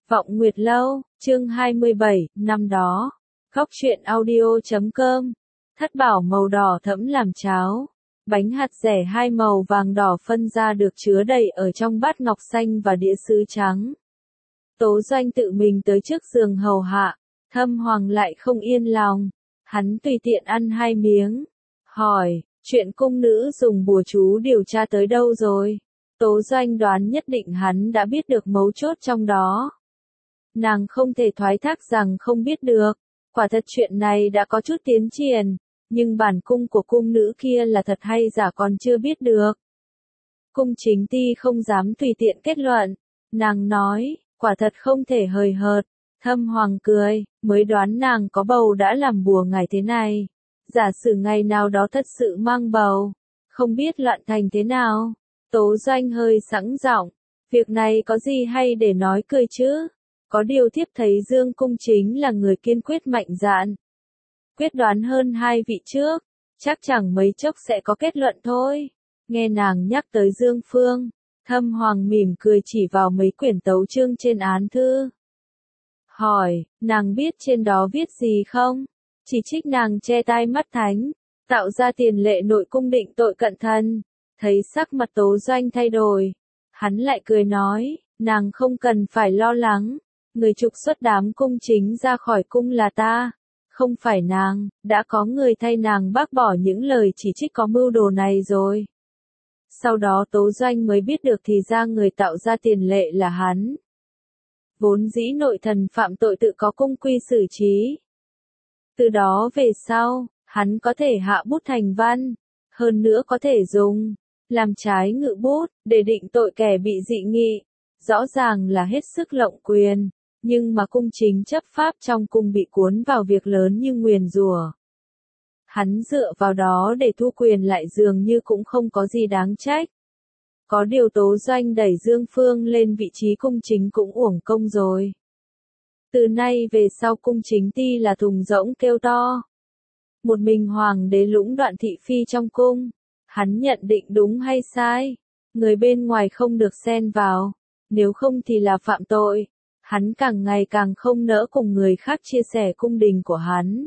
Vọng Nguyệt Lâu, chương 27, năm đó. Góc truyện audio.com. Thất bảo màu đỏ thẫm làm cháo. Bánh hạt dẻ hai màu vàng đỏ phân ra được chứa đầy ở trong bát ngọc xanh và đĩa sứ trắng. Tố Doanh tự mình tới trước giường hầu hạ, Thâm Hoàng lại không yên lòng. Hắn tùy tiện ăn hai miếng. Hỏi, chuyện cung nữ dùng bùa chú điều tra tới đâu rồi? Tố Doanh đoán nhất định hắn đã biết được mấu chốt trong đó. Nàng không thể thoái thác rằng không biết được. Quả thật chuyện này đã có chút tiến triển, nhưng bản cung của cung nữ kia là thật hay giả còn chưa biết được. Cung chính ti không dám tùy tiện kết luận. Nàng nói, quả thật không thể hời hợt. Thâm Hoàng cười, mới đoán nàng có bầu đã làm bùa ngài thế này. Giả sử ngày nào đó thật sự mang bầu, không biết loạn thành thế nào. Tố Doanh hơi sẵn giọng, việc này có gì hay để nói cười chứ? Có điều thiếp thấy Dương Cung chính là người kiên quyết mạnh dạn. Quyết đoán hơn hai vị trước, chắc chẳng mấy chốc sẽ có kết luận thôi. Nghe nàng nhắc tới Dương Phương, Thâm Hoàng mỉm cười chỉ vào mấy quyển tấu chương trên án thư. Hỏi, nàng biết trên đó viết gì không? Chỉ trích nàng che tai mắt thánh, tạo ra tiền lệ nội cung định tội cận thần. Thấy sắc mặt Tố Doanh thay đổi, hắn lại cười nói, nàng không cần phải lo lắng, người trục xuất đám cung chính ra khỏi cung là ta, không phải nàng, đã có người thay nàng bác bỏ những lời chỉ trích có mưu đồ này rồi. Sau đó Tố Doanh mới biết được thì ra người tạo ra tiền lệ là hắn. Vốn dĩ nội thần phạm tội tự có cung quy xử trí. Từ đó về sau, hắn có thể hạ bút thành văn, hơn nữa có thể dùng làm trái ngự bút, để định tội kẻ bị dị nghị. Rõ ràng là hết sức lộng quyền, nhưng mà cung chính chấp pháp trong cung bị cuốn vào việc lớn như nguyền rủa. Hắn dựa vào đó để thu quyền lại dường như cũng không có gì đáng trách. Có điều Tố Doanh đẩy Dương Phương lên vị trí cung chính cũng uổng công rồi. Từ nay về sau cung chính ti là thùng rỗng kêu to. Một mình hoàng đế lũng đoạn thị phi trong cung. Hắn nhận định đúng hay sai, người bên ngoài không được xen vào, nếu không thì là phạm tội. Hắn càng ngày càng không nỡ cùng người khác chia sẻ cung đình của hắn.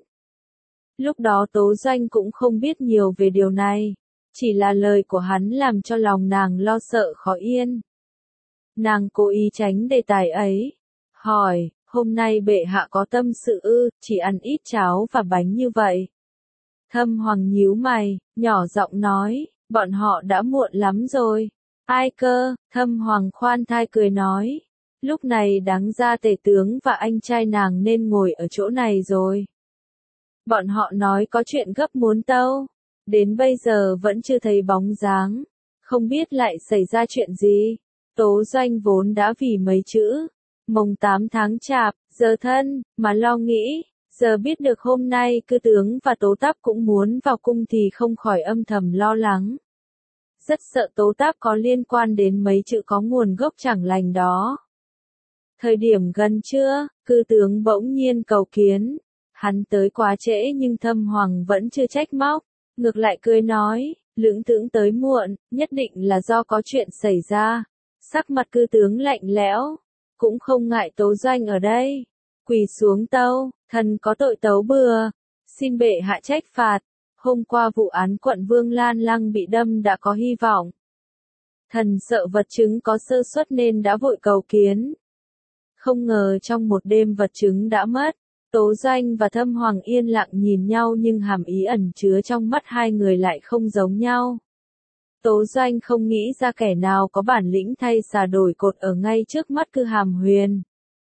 Lúc đó Tố Doanh cũng không biết nhiều về điều này, chỉ là lời của hắn làm cho lòng nàng lo sợ khó yên. Nàng cố ý tránh đề tài ấy, hỏi, hôm nay bệ hạ có tâm sự ư, chỉ ăn ít cháo và bánh như vậy. Thâm Hoàng nhíu mày, nhỏ giọng nói, bọn họ đã muộn lắm rồi. Ai cơ? Thâm Hoàng khoan thai cười nói, lúc này đáng ra tể tướng và anh trai nàng nên ngồi ở chỗ này rồi. Bọn họ nói có chuyện gấp muốn tâu, đến bây giờ vẫn chưa thấy bóng dáng, không biết lại xảy ra chuyện gì. Tố Doanh vốn đã vì mấy chữ mồng 8 tháng chạp, giờ thân, mà lo nghĩ. Giờ biết được hôm nay cư tướng và Tố Táp cũng muốn vào cung thì không khỏi âm thầm lo lắng. Rất sợ Tố Táp có liên quan đến mấy chữ có nguồn gốc chẳng lành đó. Thời điểm gần trưa, cư tướng bỗng nhiên cầu kiến. Hắn tới quá trễ nhưng Thâm Hoàng vẫn chưa trách móc, ngược lại cười nói, lưỡng thưởng tới muộn, nhất định là do có chuyện xảy ra. Sắc mặt cư tướng lạnh lẽo, cũng không ngại Tố Doanh ở đây. Quỳ xuống tâu, thần có tội tấu bừa, xin bệ hạ trách phạt. Hôm qua vụ án quận Vương Lan Lăng bị đâm đã có hy vọng. Thần sợ vật chứng có sơ suất nên đã vội cầu kiến. Không ngờ trong một đêm vật chứng đã mất. Tố Doanh và Thâm Hoàng yên lặng nhìn nhau nhưng hàm ý ẩn chứa trong mắt hai người lại không giống nhau. Tố Doanh không nghĩ ra kẻ nào có bản lĩnh thay xà đổi cột ở ngay trước mắt Cư Hàm Huyền.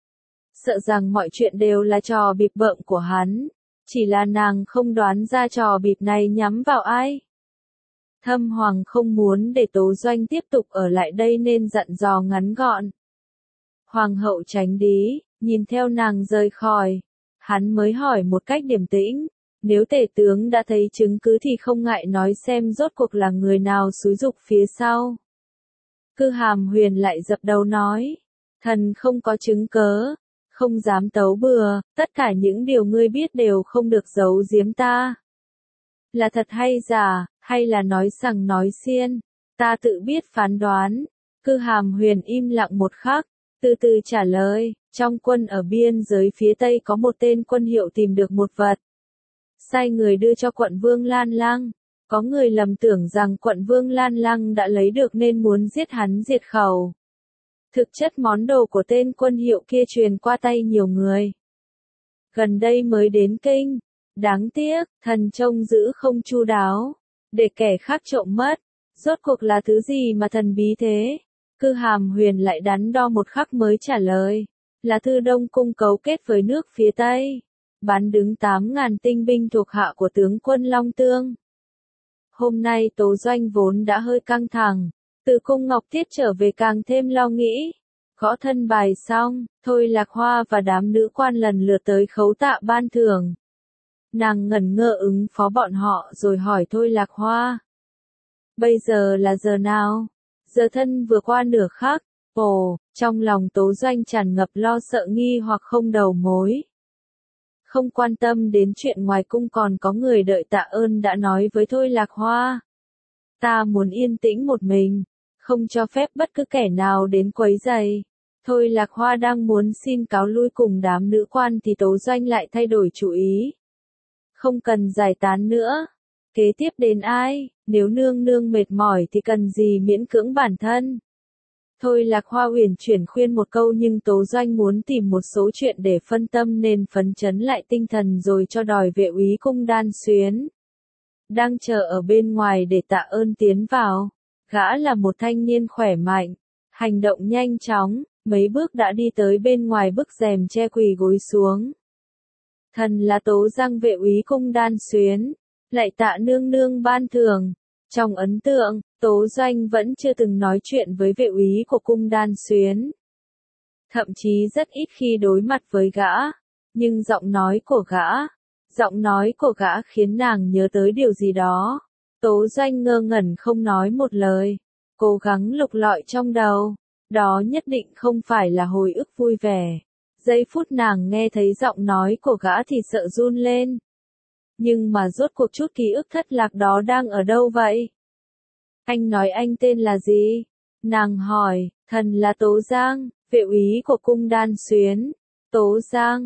Sợ rằng mọi chuyện đều là trò bịp bợm của hắn, chỉ là nàng không đoán ra trò bịp này nhắm vào ai. Thâm Hoàng không muốn để Tố Doanh tiếp tục ở lại đây nên dặn dò ngắn gọn. Hoàng hậu tránh đĩ, nhìn theo nàng rời khỏi, hắn mới hỏi một cách điềm tĩnh, nếu tể tướng đã thấy chứng cứ thì không ngại nói xem rốt cuộc là người nào xúi giục phía sau. Cư Hàm Huyền lại dập đầu nói, thần không có chứng cớ. Không dám tấu bừa, tất cả những điều ngươi biết đều không được giấu giếm ta. Là thật hay giả, hay là nói sằng nói xiên, ta tự biết phán đoán. Cư Hàm Huyền im lặng một khắc, từ từ trả lời, Trong quân ở biên giới phía Tây có một tên quân hiệu tìm được một vật. Sai người đưa cho quận Vương Lan Lăng. Có người lầm tưởng rằng quận Vương Lan Lăng đã lấy được nên muốn giết hắn diệt khẩu. Thực chất món đồ của tên quân hiệu kia truyền qua tay nhiều người. Gần đây mới đến kinh. Đáng tiếc, thần trông giữ không chu đáo. Để kẻ khác trộm mất. Rốt cuộc là thứ gì mà thần bí thế? Cư Hàm Huyền lại đắn đo một khắc mới trả lời. Là thư Đông Cung cấu kết với nước phía Tây. Bán đứng 8.000 tinh binh thuộc hạ của tướng quân Long Tương. Hôm nay Tố Doanh vốn đã hơi căng thẳng. Từ cung Ngọc Tiết trở về càng thêm lo nghĩ. Gõ thân bài xong, Thôi Lạc Hoa và đám nữ quan lần lượt tới khấu tạ ban thưởng. Nàng ngẩn ngơ ứng phó bọn họ rồi hỏi Thôi Lạc Hoa. Bây giờ là giờ nào? Giờ thân vừa qua nửa khắc. Ồ, trong lòng Tố Doanh tràn ngập lo sợ nghi hoặc không đầu mối. Không quan tâm đến chuyện ngoài cung còn có người đợi tạ ơn đã nói với Thôi Lạc Hoa. Ta muốn yên tĩnh một mình, không cho phép bất cứ kẻ nào đến quấy rầy. Thôi Lạc Hoa đang muốn xin cáo lui cùng đám nữ quan thì Tố Doanh lại thay đổi chủ ý. Không cần giải tán nữa. Kế tiếp đến ai, nếu nương nương mệt mỏi thì cần gì miễn cưỡng bản thân. Thôi Lạc Hoa uyển chuyển khuyên một câu nhưng Tố Doanh muốn tìm một số chuyện để phân tâm nên phấn chấn lại tinh thần rồi cho đòi vệ úy cung Đan Xuyến. Đang chờ ở bên ngoài để tạ ơn tiến vào. Gã là một thanh niên khỏe mạnh, hành động nhanh chóng, mấy bước đã đi tới bên ngoài bức rèm che quỳ gối xuống. Thần là Tố Giang vệ úy cung Đan Xuyến, lại tạ nương nương ban thưởng. Trong ấn tượng, Tố Doanh vẫn chưa từng nói chuyện với vệ úy của cung Đan Xuyến. Thậm chí rất ít khi đối mặt với gã, nhưng giọng nói của gã khiến nàng nhớ tới điều gì đó. Tố Doanh ngơ ngẩn không nói một lời, cố gắng lục lọi trong đầu, đó nhất định không phải là hồi ức vui vẻ. Giây phút nàng nghe thấy giọng nói của gã thì sợ run lên. Nhưng mà rốt cuộc chút ký ức thất lạc đó đang ở đâu vậy? Anh nói anh tên là gì? Nàng hỏi, thần là Tố Giang, vệ úy của cung Đan Xuyến. Tố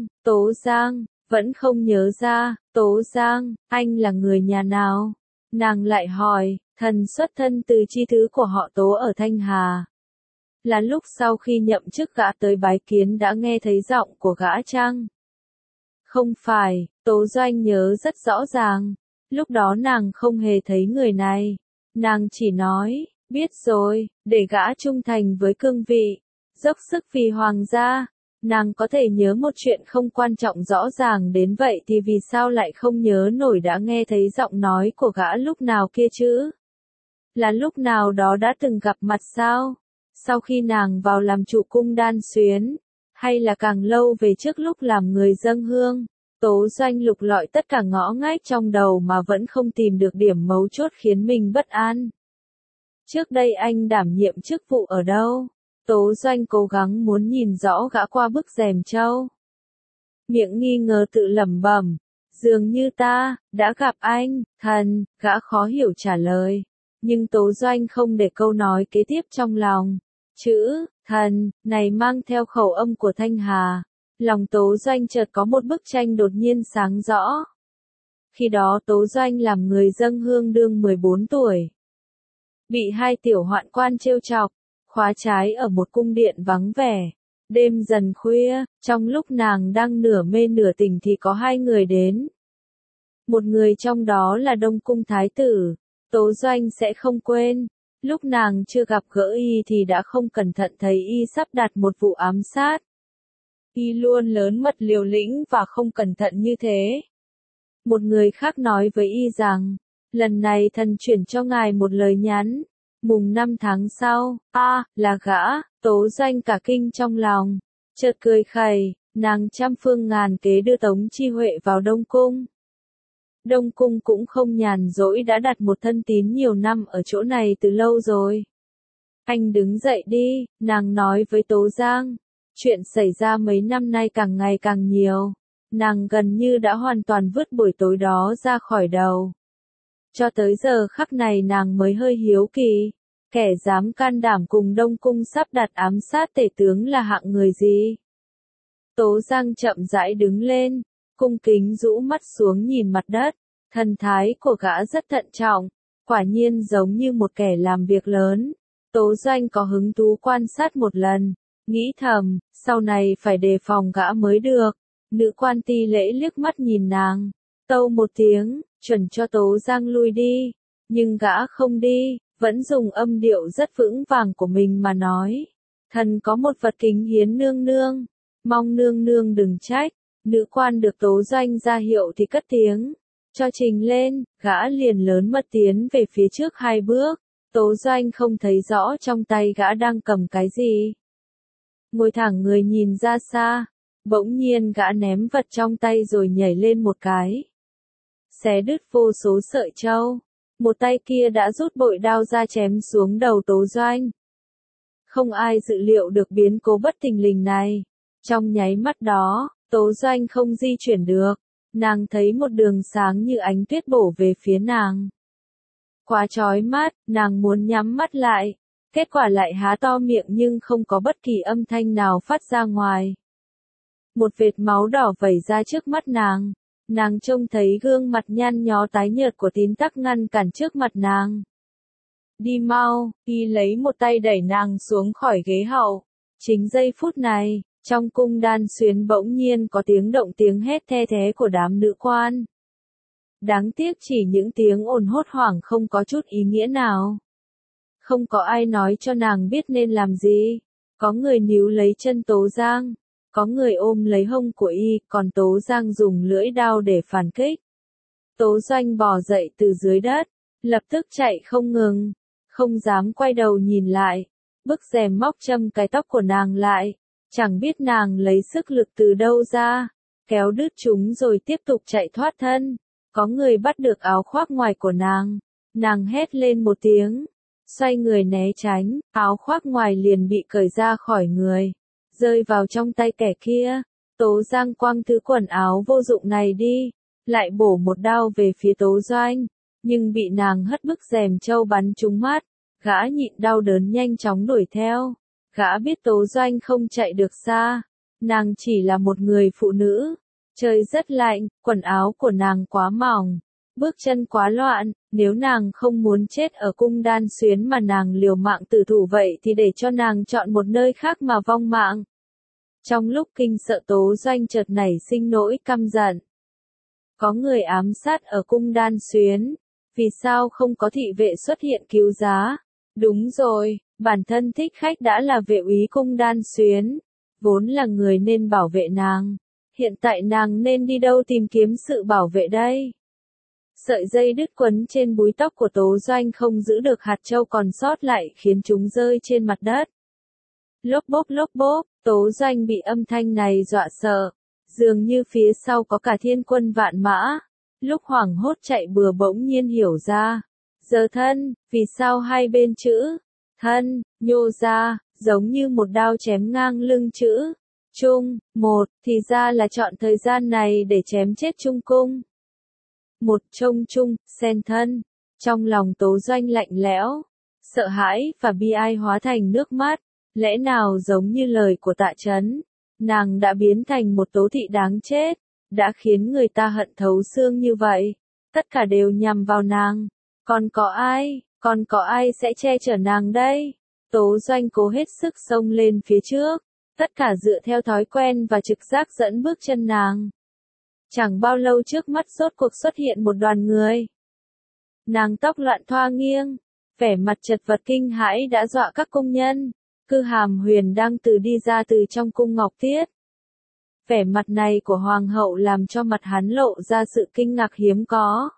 Giang, vẫn không nhớ ra, Tố Giang, anh là người nhà nào? Nàng lại hỏi, thần xuất thân từ chi thứ của họ Tố ở Thanh Hà. Là lúc sau khi nhậm chức gã tới bái kiến đã nghe thấy giọng của gã chăng? Không phải, Tố Doanh nhớ rất rõ ràng. Lúc đó nàng không hề thấy người này. Nàng chỉ nói, biết rồi, để gã trung thành với cương vị, dốc sức vì hoàng gia. Nàng có thể nhớ một chuyện không quan trọng rõ ràng đến vậy thì vì sao lại không nhớ nổi đã nghe thấy giọng nói của gã lúc nào kia chứ? Là lúc nào đó đã từng gặp mặt sao? Sau khi nàng vào làm chủ cung Đan Xuyến, hay là càng lâu về trước lúc làm người dâng hương? Tố Doanh lục lọi tất cả ngõ ngách trong đầu mà vẫn không tìm được điểm mấu chốt khiến mình bất an. Trước đây anh đảm nhiệm chức vụ ở đâu? Tố Doanh cố gắng muốn nhìn rõ gã qua bức rèm trâu. Miệng nghi ngờ tự lẩm bẩm, dường như ta đã gặp anh, thần, gã khó hiểu trả lời. Nhưng Tố Doanh không để câu nói kế tiếp trong lòng. Chữ thần này mang theo khẩu âm của Thanh Hà. Lòng Tố Doanh chợt có một bức tranh đột nhiên sáng rõ. Khi đó Tố Doanh làm người dâng hương đương 14 tuổi. Bị hai tiểu hoạn quan trêu chọc, khóa trái ở một cung điện vắng vẻ. Đêm dần khuya, trong lúc nàng đang nửa mê nửa tỉnh thì có hai người đến. Một người trong đó là Đông Cung Thái tử. Tố Doanh sẽ không quên. Lúc nàng chưa gặp gỡ y thì đã không cẩn thận thấy y sắp đặt một vụ ám sát. Y luôn lớn mật liều lĩnh và không cẩn thận như thế. Một người khác nói với y rằng, lần này thần chuyển cho ngài một lời nhắn. Mùng 5 tháng sau, là gã. Tố Doanh cả kinh trong lòng. Chợt cười khẩy, nàng trăm phương ngàn kế đưa Tống Chi Huệ vào Đông Cung. Đông Cung cũng không nhàn rỗi đã đặt một thân tín nhiều năm ở chỗ này từ lâu rồi. Anh đứng dậy đi, nàng nói với Tố Giang. Chuyện xảy ra mấy năm nay càng ngày càng nhiều. Nàng gần như đã hoàn toàn vứt buổi tối đó ra khỏi đầu. Cho tới giờ khắc này nàng mới hơi hiếu kỳ. Kẻ dám can đảm cùng Đông Cung sắp đặt ám sát tể tướng là hạng người gì? Tố Giang chậm rãi đứng lên, cung kính rũ mắt xuống nhìn mặt đất, thần thái của gã rất thận trọng, quả nhiên giống như một kẻ làm việc lớn. Tố Doanh có hứng thú quan sát một lần, nghĩ thầm, sau này phải đề phòng gã mới được. Nữ quan ti lễ liếc mắt nhìn nàng, tâu một tiếng, chuẩn cho Tố Giang lui đi, nhưng gã không đi, vẫn dùng âm điệu rất vững vàng của mình mà nói. Thần có một vật kính hiến nương nương, mong nương nương đừng trách. Nữ quan được Tố Doanh ra hiệu thì cất tiếng, cho trình lên, gã liền lớn mật tiến về phía trước 2 bước. Tố Doanh không thấy rõ trong tay gã đang cầm cái gì. Ngồi thẳng người nhìn ra xa, bỗng nhiên gã ném vật trong tay rồi nhảy lên một cái. Xé đứt vô số sợi châu, một tay kia đã rút bội đao ra chém xuống đầu Tố Doanh. Không ai dự liệu được biến cố bất thình lình này. Trong nháy mắt đó, Tố Doanh không di chuyển được, nàng thấy một đường sáng như ánh tuyết bổ về phía nàng. Quá chói mắt, nàng muốn nhắm mắt lại, kết quả lại há to miệng nhưng không có bất kỳ âm thanh nào phát ra ngoài. Một vệt máu đỏ vẩy ra trước mắt nàng trông thấy gương mặt nhăn nhó tái nhợt của Tín Tắc ngăn cản trước mặt nàng. Đi mau, y lấy một tay đẩy nàng xuống khỏi ghế hậu. Chính giây phút này, trong cung Đan Xuyến bỗng nhiên có tiếng hét the thé của đám nữ quan. Đáng tiếc chỉ những tiếng ồn hốt hoảng không có chút ý nghĩa nào. Không có ai nói cho nàng biết nên làm gì. Có người níu lấy chân Tố Giang, có người ôm lấy hông của y, còn Tố Giang dùng lưỡi đao để phản kích. Tố Doanh bò dậy từ dưới đất, lập tức chạy không ngừng, không dám quay đầu nhìn lại. Bức rèm móc châm cái tóc của nàng lại, chẳng biết nàng lấy sức lực từ đâu ra, kéo đứt chúng rồi tiếp tục chạy thoát thân. Có người bắt được áo khoác ngoài của nàng hét lên một tiếng, xoay người né tránh, áo khoác ngoài liền bị cởi ra khỏi người, rơi vào trong tay kẻ kia. Tố Giang quăng thứ quần áo vô dụng này đi, lại bổ một đao về phía Tố Doanh, nhưng bị nàng hất bức rèm châu bắn trúng mắt. Gã nhịn đau đớn nhanh chóng đuổi theo. Gã biết Tố Doanh không chạy được xa, nàng chỉ là một người phụ nữ. Trời rất lạnh, quần áo của nàng quá mỏng, bước chân quá loạn, nếu nàng không muốn chết ở cung Đan Xuyến mà nàng liều mạng tử thủ vậy thì để cho nàng chọn một nơi khác mà vong mạng. Trong lúc kinh sợ Tố Doanh chợt nảy sinh nỗi căm giận. Có người ám sát ở cung Đan Xuyến, vì sao không có thị vệ xuất hiện cứu giá? Đúng rồi, bản thân Thích Khách đã là vệ úy cung Đan Xuyến, vốn là người nên bảo vệ nàng. Hiện tại nàng nên đi đâu tìm kiếm sự bảo vệ đây? Sợi dây đứt quấn trên búi tóc của Tố Doanh không giữ được hạt châu còn sót lại khiến chúng rơi trên mặt đất. Lốp bốp, Tố Doanh bị âm thanh này dọa sợ, dường như phía sau có cả thiên quân vạn mã. Lúc hoảng hốt chạy bừa bỗng nhiên hiểu ra. Giờ thân, vì sao hai bên chữ thân nhô ra, giống như một đao chém ngang lưng chữ Trung, thì ra là chọn thời gian này để chém chết Trung Cung. Một trông chung, xen thân, trong lòng Tố Doanh lạnh lẽo, sợ hãi và bi ai hóa thành nước mắt. Lẽ nào giống như lời của Tạ Chấn, nàng đã biến thành một tố thị đáng chết, đã khiến người ta hận thấu xương như vậy, tất cả đều nhằm vào nàng. Còn có ai sẽ che chở nàng đây? Tố Doanh cố hết sức xông lên phía trước, tất cả dựa theo thói quen và trực giác dẫn bước chân nàng. Chẳng bao lâu trước mắt rốt cuộc xuất hiện một đoàn người. Nàng tóc loạn thoa nghiêng, vẻ mặt chật vật kinh hãi đã dọa các công nhân. Cư Hàm Huyền đang đi ra từ trong cung Ngọc Tiết. Vẻ mặt này của hoàng hậu làm cho mặt hắn lộ ra sự kinh ngạc hiếm có.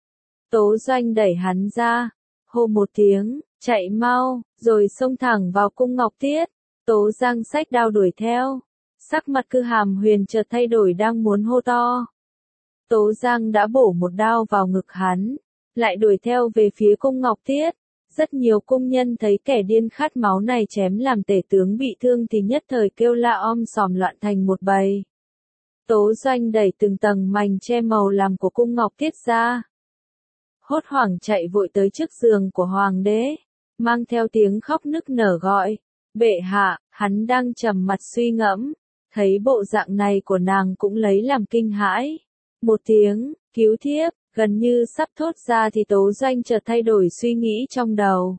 Tố Doanh đẩy hắn ra, hô một tiếng, chạy mau, rồi xông thẳng vào cung Ngọc Tiết. Tố Giang xách đao đuổi theo. Sắc mặt Cư Hàm Huyền chợt thay đổi đang muốn hô to. Tố Giang đã bổ một đao vào ngực hắn, lại đuổi theo về phía cung Ngọc Tiết. Rất nhiều cung nhân thấy kẻ điên khát máu này chém làm tể tướng bị thương thì nhất thời kêu la om sòm loạn thành một bầy. Tố Doanh đẩy từng tầng mành che màu làm của cung Ngọc Tiết ra. Hốt hoảng chạy vội tới trước giường của hoàng đế, mang theo tiếng khóc nức nở gọi, bệ hạ. Hắn đang trầm mặt suy ngẫm, Thấy bộ dạng này của nàng cũng lấy làm kinh hãi. Một tiếng, cứu thiếp, gần như sắp thốt ra thì Tố Doanh chợt thay đổi suy nghĩ trong đầu.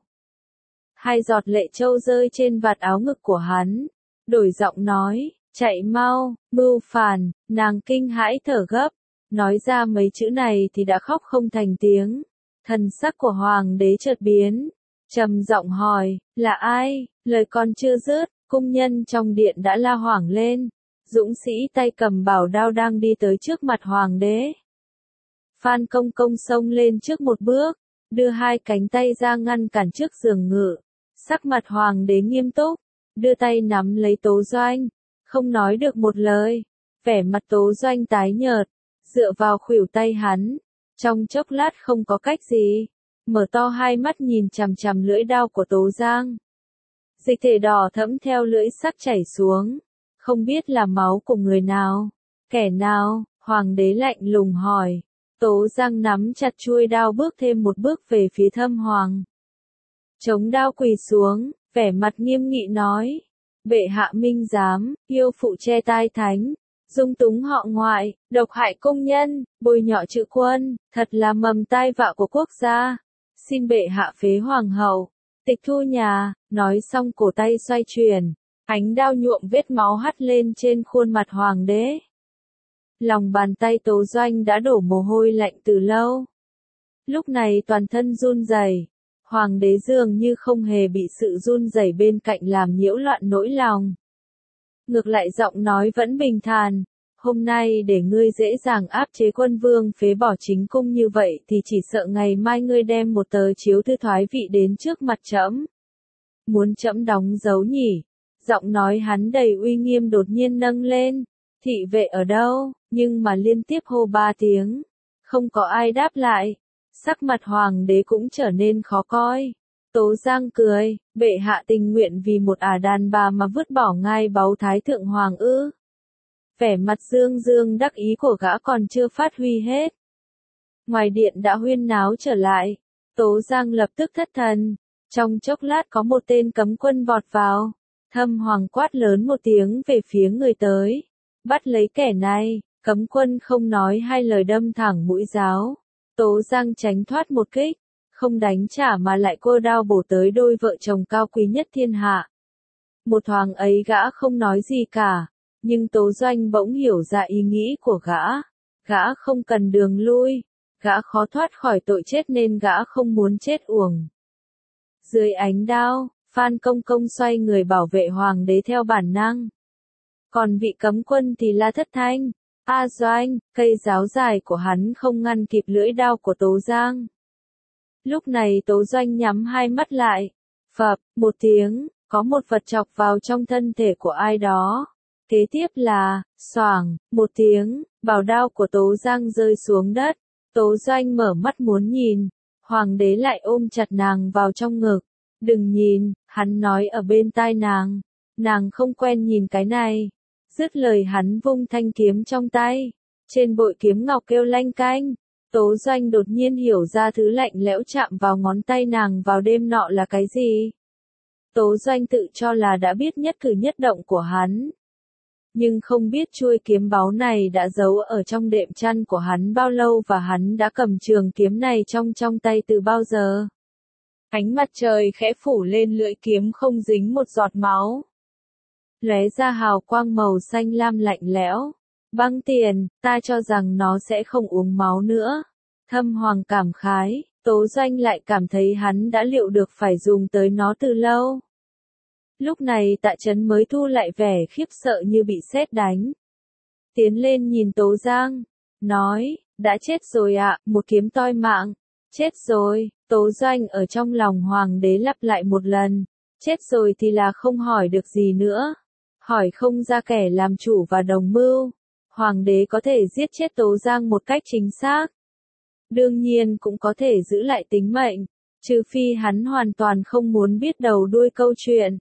Hai giọt lệ trâu rơi trên vạt áo ngực của hắn. Đổi giọng nói, chạy mau, mưu phản, nàng kinh hãi thở gấp. Nói ra mấy chữ này thì đã khóc không thành tiếng. Thần sắc của hoàng đế chợt biến. Trầm giọng hỏi, là ai? Lời còn chưa dứt, cung nhân trong điện đã la hoảng lên. Dũng sĩ tay cầm bảo đao đang đi tới trước mặt hoàng đế. Phan Công Công xông lên trước một bước, đưa hai cánh tay ra ngăn cản trước giường ngự. Sắc mặt hoàng đế nghiêm túc, đưa tay nắm lấy Tố Doanh, không nói được một lời. Vẻ mặt Tố Doanh tái nhợt, dựa vào khuỷu tay hắn, trong chốc lát không có cách gì, mở to hai mắt nhìn chằm chằm lưỡi đao của Tố Giang. Dịch thể đỏ thẫm theo lưỡi sắc chảy xuống, không biết là máu của người nào, kẻ nào, hoàng đế lạnh lùng hỏi. Tố Giang nắm chặt chuôi đao bước thêm một bước về phía Thâm Hoàng. Chống đao quỳ xuống, vẻ mặt nghiêm nghị nói, bệ hạ minh giám, yêu phụ che tai thánh, dung túng họ ngoại, độc hại công nhân, bôi nhọ chữ quân, thật là mầm tai vạ của quốc gia. Xin bệ hạ phế hoàng hậu, tịch thu nhà. Nói xong cổ tay xoay chuyển, ánh đao nhuộm vết máu hắt lên trên khuôn mặt hoàng đế. Lòng bàn tay Tố Doanh đã đổ mồ hôi lạnh từ lâu. Lúc này toàn thân run rẩy, hoàng đế dường như không hề bị sự run rẩy bên cạnh làm nhiễu loạn nỗi lòng. Ngược lại giọng nói vẫn bình thản, hôm nay để ngươi dễ dàng áp chế quân vương phế bỏ chính cung như vậy thì chỉ sợ ngày mai ngươi đem một tờ chiếu thư thoái vị đến trước mặt trẫm. Muốn trẫm đóng dấu nhỉ? Giọng nói hắn đầy uy nghiêm đột nhiên nâng lên. Thị vệ ở đâu? Nhưng mà liên tiếp hô 3 tiếng. Không có ai đáp lại. Sắc mặt hoàng đế cũng trở nên khó coi. Tố Giang cười, bệ hạ tình nguyện vì một đàn bà mà vứt bỏ ngai báu thái thượng hoàng ư? Vẻ mặt dương dương đắc ý của gã còn chưa phát huy hết. Ngoài điện đã huyên náo trở lại. Tố Giang lập tức thất thần. Trong chốc lát có một tên cấm quân vọt vào. Thâm Hoàng quát lớn một tiếng về phía người tới. Bắt lấy kẻ này, cấm quân không nói hai lời đâm thẳng mũi giáo. Tố Giang tránh thoát một kích, không đánh trả mà lại cô đao bổ tới đôi vợ chồng cao quý nhất thiên hạ. Một thoáng ấy gã không nói gì cả, nhưng Tố Doanh bỗng hiểu ra ý nghĩ của gã. Gã không cần đường lui, gã khó thoát khỏi tội chết nên gã không muốn chết uổng. Dưới ánh đao, Phan Công Công xoay người bảo vệ hoàng đế theo bản năng. Còn vị cấm quân thì la thất thanh. A Doanh, cây giáo dài của hắn không ngăn kịp lưỡi đao của Tố Giang. Lúc này Tố Doanh nhắm hai mắt lại. Phập, một tiếng, có một vật chọc vào trong thân thể của ai đó. Kế tiếp là, xoảng, một tiếng, bảo đao của Tố Giang rơi xuống đất. Tố Doanh mở mắt muốn nhìn. Hoàng đế lại ôm chặt nàng vào trong ngực. Đừng nhìn, hắn nói ở bên tai nàng. Nàng không quen nhìn cái này. Dứt lời hắn vung thanh kiếm trong tay. Trên bội kiếm ngọc kêu lanh canh. Tố Doanh đột nhiên hiểu ra thứ lạnh lẽo chạm vào ngón tay nàng vào đêm nọ là cái gì. Tố Doanh tự cho là đã biết nhất cử nhất động của hắn. Nhưng không biết chuôi kiếm báu này đã giấu ở trong đệm chăn của hắn bao lâu và hắn đã cầm trường kiếm này trong tay từ bao giờ. Ánh mặt trời khẽ phủ lên lưỡi kiếm không dính một giọt máu. Lóe ra hào quang màu xanh lam lạnh lẽo. Băng tiền, ta cho rằng nó sẽ không uống máu nữa. Thâm Hoàng cảm khái, Tố Doanh lại cảm thấy hắn đã liệu được phải dùng tới nó từ lâu. Lúc này Tạ Chấn mới thu lại vẻ khiếp sợ như bị sét đánh. Tiến lên nhìn Tố Giang, nói, đã chết rồi ạ, một kiếm toi mạng. Chết rồi, Tố Doanh ở trong lòng hoàng đế lặp lại một lần. Chết rồi thì là không hỏi được gì nữa. Hỏi không ra kẻ làm chủ và đồng mưu. Hoàng đế có thể giết chết Tố Giang một cách chính xác. Đương nhiên cũng có thể giữ lại tính mệnh. Trừ phi hắn hoàn toàn không muốn biết đầu đuôi câu chuyện.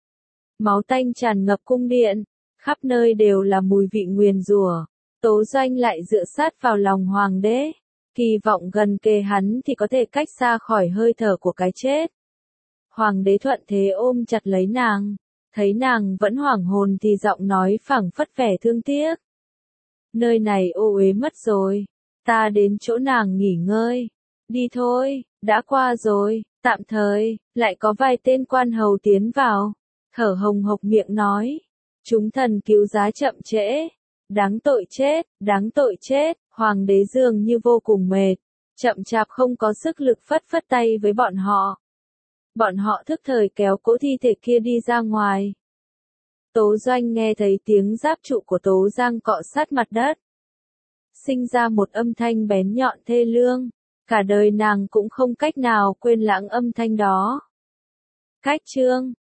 Máu tanh tràn ngập cung điện. Khắp nơi đều là mùi vị nguyền rủa. Tố Doanh lại dựa sát vào lòng hoàng đế. Kỳ vọng gần kề hắn thì có thể cách xa khỏi hơi thở của cái chết. Hoàng đế thuận thế ôm chặt lấy nàng. Thấy nàng vẫn hoảng hồn thì giọng nói phảng phất vẻ thương tiếc. Nơi này ô uế mất rồi, ta đến chỗ nàng nghỉ ngơi. Đi thôi, đã qua rồi, tạm thời, lại có vài tên quan hầu tiến vào. Thở hồng hộc miệng nói. Chúng thần cứu giá chậm trễ. Đáng tội chết, đáng tội chết, hoàng đế dường như vô cùng mệt. Chậm chạp không có sức lực phất phất tay với bọn họ. Bọn họ thức thời kéo cỗ thi thể kia đi ra ngoài. Tố Doanh nghe thấy tiếng giáp trụ của Tố Giang cọ sát mặt đất. Sinh ra một âm thanh bén nhọn thê lương. Cả đời nàng cũng không cách nào quên lãng âm thanh đó. Cách chương